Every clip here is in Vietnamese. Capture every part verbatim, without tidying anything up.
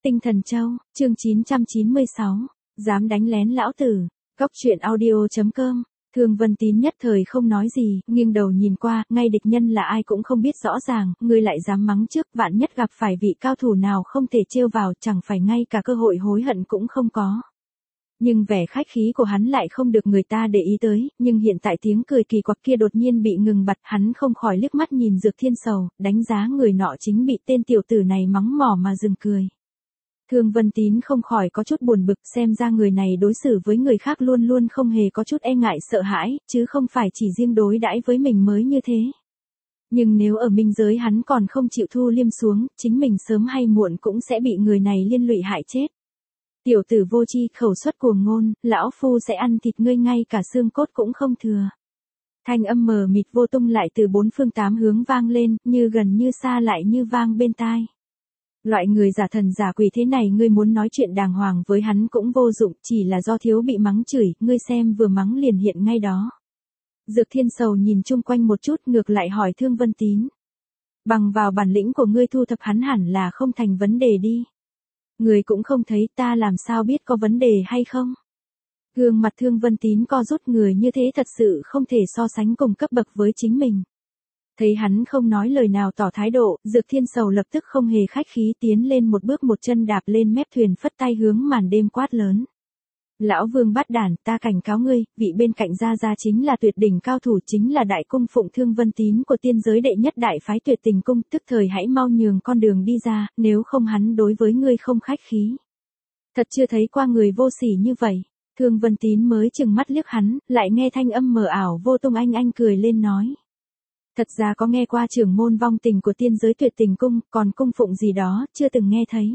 Tinh Thần Châu, chương chín trăm chín mươi sáu, dám đánh lén lão tử. Cốc truyện audio chấm com. Thương Vân Tín nhất thời không nói gì, nghiêng đầu nhìn qua, ngay địch nhân là ai cũng không biết rõ ràng, ngươi lại dám mắng trước, vạn nhất gặp phải vị cao thủ nào không thể trêu vào, chẳng phải ngay cả cơ hội hối hận cũng không có. Nhưng vẻ khách khí của hắn lại không được người ta để ý tới, nhưng hiện tại tiếng cười kỳ quặc kia đột nhiên bị ngừng bặt, hắn không khỏi liếc mắt nhìn Dược Thiên Sầu, đánh giá người nọ chính bị tên tiểu tử này mắng mỏ mà dừng cười. Thương Vân Tín không khỏi có chút buồn bực, xem ra người này đối xử với người khác luôn luôn không hề có chút e ngại sợ hãi, chứ không phải chỉ riêng đối đãi với mình mới như thế. Nhưng nếu ở minh giới hắn còn không chịu thu liêm xuống, chính mình sớm hay muộn cũng sẽ bị người này liên lụy hại chết. Tiểu tử vô tri, khẩu xuất cuồng ngôn, lão phu sẽ ăn thịt ngươi ngay cả xương cốt cũng không thừa. Thanh âm mờ mịt vô tung lại từ bốn phương tám hướng vang lên, như gần như xa lại như vang bên tai. Loại người giả thần giả quỷ thế này ngươi muốn nói chuyện đàng hoàng với hắn cũng vô dụng, chỉ là do thiếu bị mắng chửi, ngươi xem vừa mắng liền hiện ngay đó. Dược Thiên Sầu nhìn chung quanh một chút, ngược lại hỏi Thương Vân Tín. Bằng vào bản lĩnh của ngươi thu thập hắn hẳn là không thành vấn đề đi. Ngươi cũng không thấy, ta làm sao biết có vấn đề hay không? Gương mặt Thương Vân Tín co rút, người như thế thật sự không thể so sánh cùng cấp bậc với chính mình. Thấy hắn không nói lời nào tỏ thái độ, Dược Thiên Sầu lập tức không hề khách khí tiến lên một bước một chân đạp lên mép thuyền phất tay hướng màn đêm quát lớn. Lão Vương bát đản, ta cảnh cáo ngươi, vị bên cạnh Gia Gia chính là tuyệt đỉnh cao thủ, chính là đại cung phụng Thương Vân Tín của tiên giới đệ nhất đại phái Tuyệt Tình Cung, tức thời hãy mau nhường con đường đi ra, nếu không hắn đối với ngươi không khách khí. Thật chưa thấy qua người vô sỉ như vậy. Thương Vân Tín mới chừng mắt liếc hắn, lại nghe thanh âm mờ ảo vô tung anh anh cười lên nói. Thật ra có nghe qua trưởng môn vong tình của tiên giới Tuyệt Tình Cung, còn cung phụng gì đó, chưa từng nghe thấy.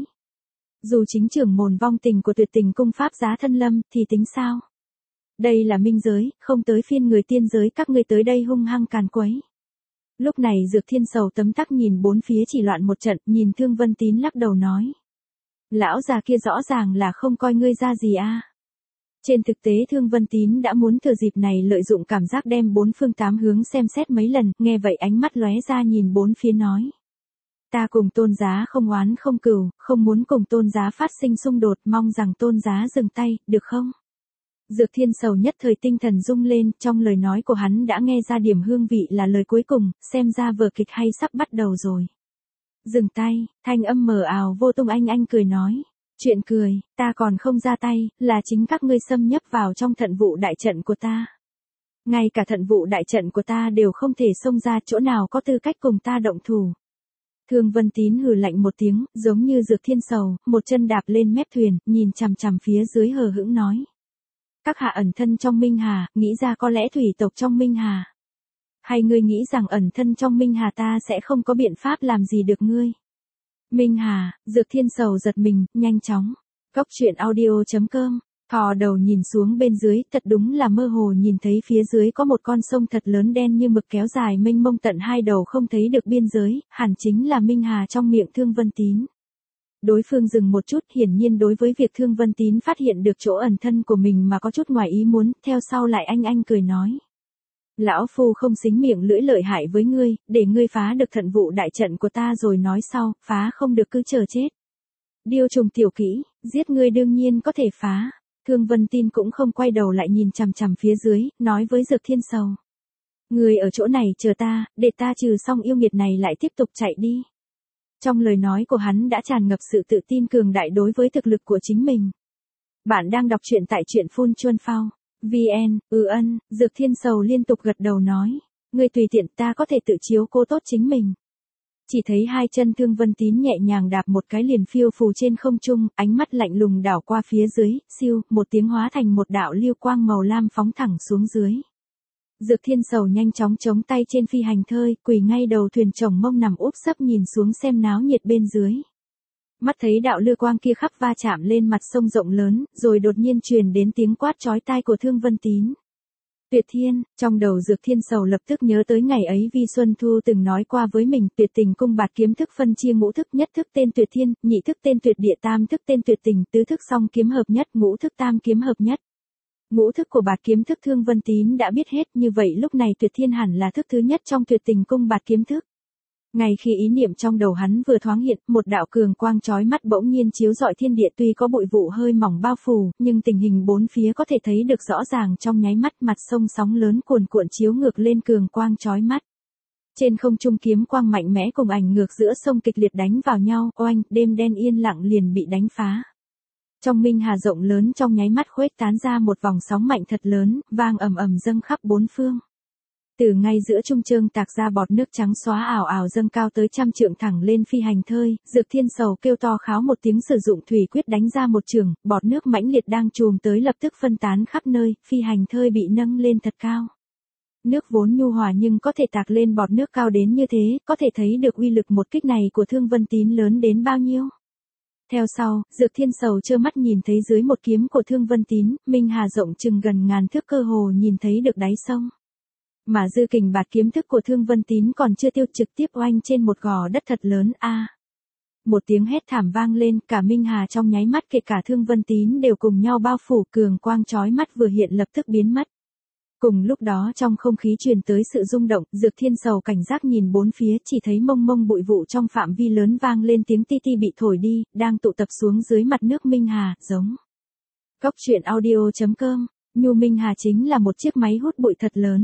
Dù chính trưởng môn vong tình của Tuyệt Tình Cung pháp giá thân lâm, thì tính sao? Đây là minh giới, không tới phiên người tiên giới các ngươi tới đây hung hăng càn quấy. Lúc này Dược Thiên Sầu tấm tắc nhìn bốn phía chỉ loạn một trận, nhìn Thương Vân Tín lắc đầu nói. Lão già kia rõ ràng là không coi ngươi ra gì a. Trên thực tế Thương Vân Tín đã muốn thừa dịp này lợi dụng cảm giác đem bốn phương tám hướng xem xét mấy lần, nghe vậy ánh mắt lóe ra nhìn bốn phía nói. Ta cùng Tôn Giá không oán không cừu, không muốn cùng Tôn Giá phát sinh xung đột, mong rằng Tôn Giá dừng tay, được không? Dược Thiên Sầu nhất thời tinh thần rung lên, trong lời nói của hắn đã nghe ra điểm hương vị là lời cuối cùng, xem ra vở kịch hay sắp bắt đầu rồi. Dừng tay, thanh âm mờ ảo vô tung anh anh cười nói. Chuyện cười, ta còn không ra tay, là chính các ngươi xâm nhập vào trong thận vụ đại trận của ta. Ngay cả thận vụ đại trận của ta đều không thể xông ra, chỗ nào có tư cách cùng ta động thủ. Thương Vân Tín hừ lạnh một tiếng, giống như Dược Thiên Sầu, một chân đạp lên mép thuyền, nhìn chằm chằm phía dưới hờ hững nói. Các hạ ẩn thân trong Minh Hà, nghĩ ra có lẽ thủy tộc trong Minh Hà. Hay ngươi nghĩ rằng ẩn thân trong Minh Hà ta sẽ không có biện pháp làm gì được ngươi? Minh Hà, Dược Thiên Sầu giật mình, nhanh chóng. Cốc truyện audio chấm com. Thò đầu nhìn xuống bên dưới, thật đúng là mơ hồ nhìn thấy phía dưới có một con sông thật lớn đen như mực kéo dài mênh mông tận hai đầu không thấy được biên giới, hẳn chính là Minh Hà trong miệng Thương Vân Tín. Đối phương dừng một chút, hiển nhiên đối với việc Thương Vân Tín phát hiện được chỗ ẩn thân của mình mà có chút ngoài ý muốn, theo sau lại anh anh cười nói. Lão phu không xính miệng lưỡi lợi hại với ngươi, để ngươi phá được thận vụ đại trận của ta rồi nói sau, phá không được cứ chờ chết. Điêu trùng tiểu kỹ, giết ngươi đương nhiên có thể phá. Thương Vân Tín cũng không quay đầu lại nhìn chằm chằm phía dưới, nói với Dược Thiên Sầu. Ngươi ở chỗ này chờ ta, để ta trừ xong yêu nghiệt này lại tiếp tục chạy đi. Trong lời nói của hắn đã tràn ngập sự tự tin cường đại đối với thực lực của chính mình. Bạn đang đọc truyện tại truyện Phun Chuân Phao. vê en, ừ ân, Dược Thiên Sầu liên tục gật đầu nói. Ngươi tùy tiện, ta có thể tự chiếu cố tốt chính mình. Chỉ thấy hai chân Thương Vân Tín nhẹ nhàng đạp một cái liền phiêu phù trên không trung, ánh mắt lạnh lùng đảo qua phía dưới, siêu, một tiếng hóa thành một đạo lưu quang màu lam phóng thẳng xuống dưới. Dược Thiên Sầu nhanh chóng chống tay trên phi hành thơi, quỳ ngay đầu thuyền chồng mông nằm úp sấp nhìn xuống xem náo nhiệt bên dưới. Mắt thấy đạo lưu quang kia khắp va chạm lên mặt sông rộng lớn, rồi đột nhiên truyền đến tiếng quát chói tai của Thương Vân Tín. Tuyệt Thiên, trong đầu Dược Thiên Sầu lập tức nhớ tới ngày ấy Vi Xuân Thu từng nói qua với mình, Tuyệt Tình Cung bạt kiếm thức phân chia ngũ thức, nhất thức tên Tuyệt Thiên, nhị thức tên Tuyệt Địa, tam thức tên Tuyệt Tình, tứ thức song kiếm hợp nhất, ngũ thức tam kiếm hợp nhất. Ngũ thức của bạt kiếm thức Thương Vân Tín đã biết hết, như vậy lúc này Tuyệt Thiên hẳn là thức thứ nhất trong Tuyệt Tình Cung bạt kiếm thức. Ngay khi ý niệm trong đầu hắn vừa thoáng hiện, một đạo cường quang chói mắt bỗng nhiên chiếu rọi thiên địa, tuy có bụi vụ hơi mỏng bao phủ, nhưng tình hình bốn phía có thể thấy được rõ ràng trong nháy mắt, mặt sông sóng lớn cuồn cuộn chiếu ngược lên cường quang chói mắt. Trên không trung kiếm quang mạnh mẽ cùng ảnh ngược giữa sông kịch liệt đánh vào nhau, oanh, đêm đen yên lặng liền bị đánh phá. Trong minh hà rộng lớn trong nháy mắt khuếch tán ra một vòng sóng mạnh thật lớn, vang ầm ầm dâng khắp bốn phương. Từ ngay giữa trung trương tạc ra bọt nước trắng xóa ảo ảo dâng cao tới trăm trượng thẳng lên phi hành thơi, Dược Thiên Sầu kêu to kháo một tiếng sử dụng thủy quyết đánh ra một trường, bọt nước mãnh liệt đang trùm tới lập tức phân tán khắp nơi, phi hành thơi bị nâng lên thật cao. Nước vốn nhu hòa nhưng có thể tạc lên bọt nước cao đến như thế, có thể thấy được uy lực một kích này của Thương Vân Tín lớn đến bao nhiêu. Theo sau, Dược Thiên Sầu trơ mắt nhìn thấy dưới một kiếm của Thương Vân Tín, minh hà rộng chừng gần ngàn thước cơ hồ nhìn thấy được đáy sông. Mà dư kình bạt kiếm thức của Thương Vân Tín còn chưa tiêu, trực tiếp oanh trên một gò đất thật lớn a. À, một tiếng hét thảm vang lên, cả minh hà trong nháy mắt kể cả Thương Vân Tín đều cùng nhau bao phủ, cường quang chói mắt vừa hiện lập tức biến mất. Cùng lúc đó trong không khí truyền tới sự rung động, Dược Thiên Sầu cảnh giác nhìn bốn phía, chỉ thấy mông mông bụi vụ trong phạm vi lớn vang lên tiếng ti ti bị thổi đi, đang tụ tập xuống dưới mặt nước minh hà, giống. Cốc truyện audio chấm com, Nhu Minh Hà chính là một chiếc máy hút bụi thật lớn.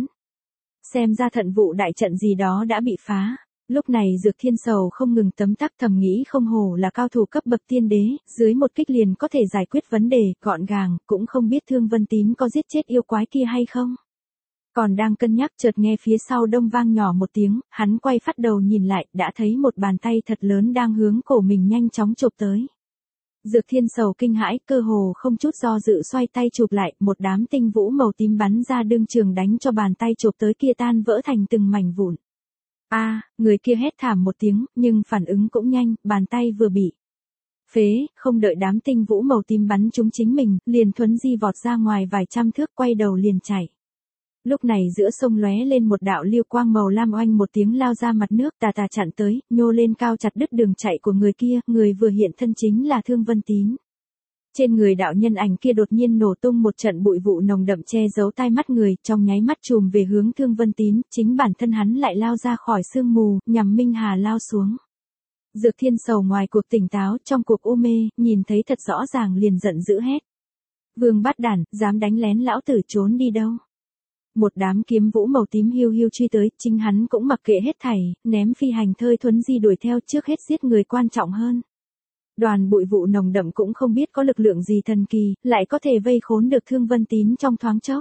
Xem ra thận vụ đại trận gì đó đã bị phá. Lúc này Dược Thiên Sầu không ngừng tấm tắc thầm nghĩ không hổ là cao thủ cấp bậc tiên đế, dưới một kích liền có thể giải quyết vấn đề, gọn gàng, cũng không biết Thương Vân Tín có giết chết yêu quái kia hay không. Còn đang cân nhắc chợt nghe phía sau đông vang nhỏ một tiếng, hắn quay phát đầu nhìn lại, đã thấy một bàn tay thật lớn đang hướng cổ mình nhanh chóng chụp tới. Dược Thiên Sầu kinh hãi, cơ hồ không chút do dự xoay tay chụp lại, một đám tinh vũ màu tím bắn ra đương trường đánh cho bàn tay chụp tới kia tan vỡ thành từng mảnh vụn. A, à, người kia hét thảm một tiếng, nhưng phản ứng cũng nhanh, bàn tay vừa bị phế, không đợi đám tinh vũ màu tím bắn trúng chính mình, liền thuấn di vọt ra ngoài vài trăm thước, quay đầu liền chạy. Lúc này giữa sông lóe lên một đạo lưu quang màu lam, oanh một tiếng lao ra mặt nước, tà tà chặn tới, nhô lên cao chặt đứt đường chạy của người kia, người vừa hiện thân chính là Thương Vân Tín. Trên người đạo nhân ảnh kia đột nhiên nổ tung một trận bụi vụ nồng đậm che giấu tai mắt người, trong nháy mắt trùm về hướng Thương Vân Tín, chính bản thân hắn lại lao ra khỏi sương mù, nhằm minh hà lao xuống. Dược Thiên Sầu ngoài cuộc tỉnh táo, trong cuộc u mê, nhìn thấy thật rõ ràng liền giận dữ hét. Vương bát đản, dám đánh lén lão tử, trốn đi đâu? Một đám kiếm vũ màu tím hiu hiu truy tới, chính hắn cũng mặc kệ hết thảy, ném phi hành thơi thuấn di đuổi theo, trước hết giết người quan trọng hơn. Đoàn bụi vụ nồng đậm cũng không biết có lực lượng gì thần kỳ, lại có thể vây khốn được Thương Vân Tín trong thoáng chốc.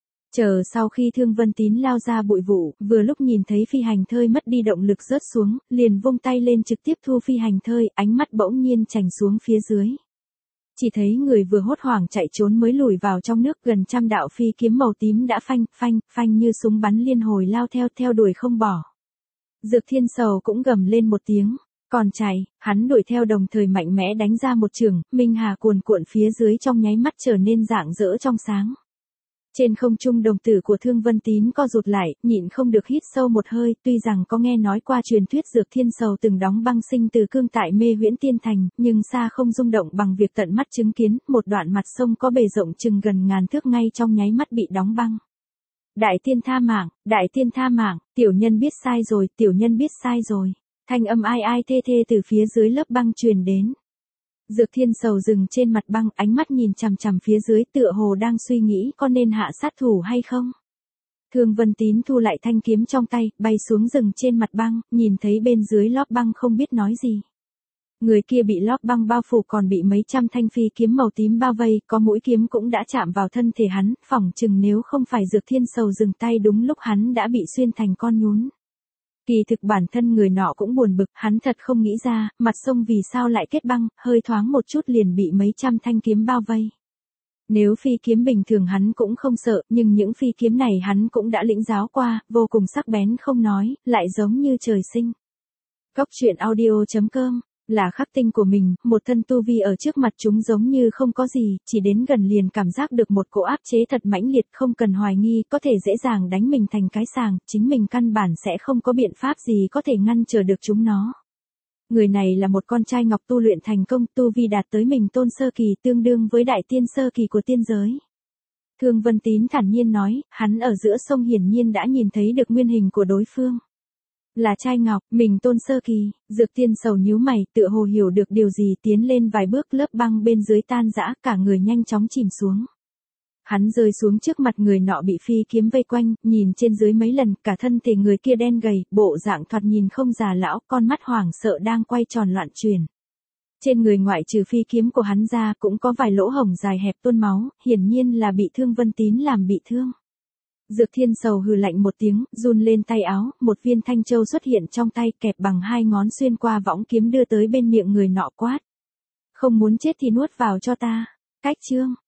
Chờ sau khi Thương Vân Tín lao ra bụi vụ, vừa lúc nhìn thấy phi hành thơi mất đi động lực rớt xuống, liền vung tay lên trực tiếp thu phi hành thơi, ánh mắt bỗng nhiên chành xuống phía dưới. Chỉ thấy người vừa hốt hoảng chạy trốn mới lùi vào trong nước, gần trăm đạo phi kiếm màu tím đã phanh, phanh, phanh như súng bắn liên hồi lao theo, theo đuổi không bỏ. Dược Thiên Sầu cũng gầm lên một tiếng, còn chạy, hắn đuổi theo đồng thời mạnh mẽ đánh ra một trường, minh hà cuồn cuộn phía dưới trong nháy mắt trở nên rạng rỡ trong sáng. Trên không trung đồng tử của Thương Vân Tín co rụt lại, nhịn không được hít sâu một hơi, tuy rằng có nghe nói qua truyền thuyết Dược Thiên Sầu từng đóng băng sinh từ cương tại Mê Huyễn Tiên Thành, nhưng xa không rung động bằng việc tận mắt chứng kiến, một đoạn mặt sông có bề rộng chừng gần ngàn thước ngay trong nháy mắt bị đóng băng. Đại tiên tha mạng, đại tiên tha mạng, tiểu nhân biết sai rồi, tiểu nhân biết sai rồi. Thanh âm ai ai thê thê từ phía dưới lớp băng truyền đến. Dược Thiên Sầu dừng trên mặt băng, ánh mắt nhìn chằm chằm phía dưới, tựa hồ đang suy nghĩ có nên hạ sát thủ hay không. Thương Vân Tín thu lại thanh kiếm trong tay, bay xuống rừng trên mặt băng, nhìn thấy bên dưới lóp băng không biết nói gì. Người kia bị lóp băng bao phủ, còn bị mấy trăm thanh phi kiếm màu tím bao vây, có mũi kiếm cũng đã chạm vào thân thể hắn, phỏng chừng nếu không phải Dược Thiên Sầu dừng tay đúng lúc hắn đã bị xuyên thành con nhún. Kỳ thực bản thân người nọ cũng buồn bực, hắn thật không nghĩ ra, mặt sông vì sao lại kết băng, hơi thoáng một chút liền bị mấy trăm thanh kiếm bao vây. Nếu phi kiếm bình thường hắn cũng không sợ, nhưng những phi kiếm này hắn cũng đã lĩnh giáo qua, vô cùng sắc bén không nói, lại giống như trời sinh. Cốc truyện audio chấm com, là khắc tinh của mình, một thân tu vi ở trước mặt chúng giống như không có gì, chỉ đến gần liền cảm giác được một cỗ áp chế thật mãnh liệt, không cần hoài nghi, có thể dễ dàng đánh mình thành cái sàng, chính mình căn bản sẽ không có biện pháp gì có thể ngăn trở được chúng nó. Người này là một con trai ngọc tu luyện thành công, tu vi đạt tới mình tôn sơ kỳ, tương đương với đại tiên sơ kỳ của tiên giới. Thương Vân Tín thản nhiên nói, hắn ở giữa sông hiển nhiên đã nhìn thấy được nguyên hình của đối phương. Là trai ngọc, mình Tôn Sơ Kỳ, Dược Thiên Sầu nhíu mày, tựa hồ hiểu được điều gì, tiến lên vài bước, lớp băng bên dưới tan rã, cả người nhanh chóng chìm xuống. Hắn rơi xuống trước mặt người nọ bị phi kiếm vây quanh, nhìn trên dưới mấy lần, cả thân thể người kia đen gầy, bộ dạng thoạt nhìn không già lão, con mắt hoảng sợ đang quay tròn loạn chuyển. Trên người ngoại trừ phi kiếm của hắn ra cũng có vài lỗ hổng dài hẹp tuôn máu, hiển nhiên là bị Thương Vân Tín làm bị thương. Dược Thiên Sầu hừ lạnh một tiếng, run lên tay áo, một viên thanh châu xuất hiện trong tay, kẹp bằng hai ngón xuyên qua võng kiếm đưa tới bên miệng người nọ quát. Không muốn chết thì nuốt vào cho ta. Cách chương.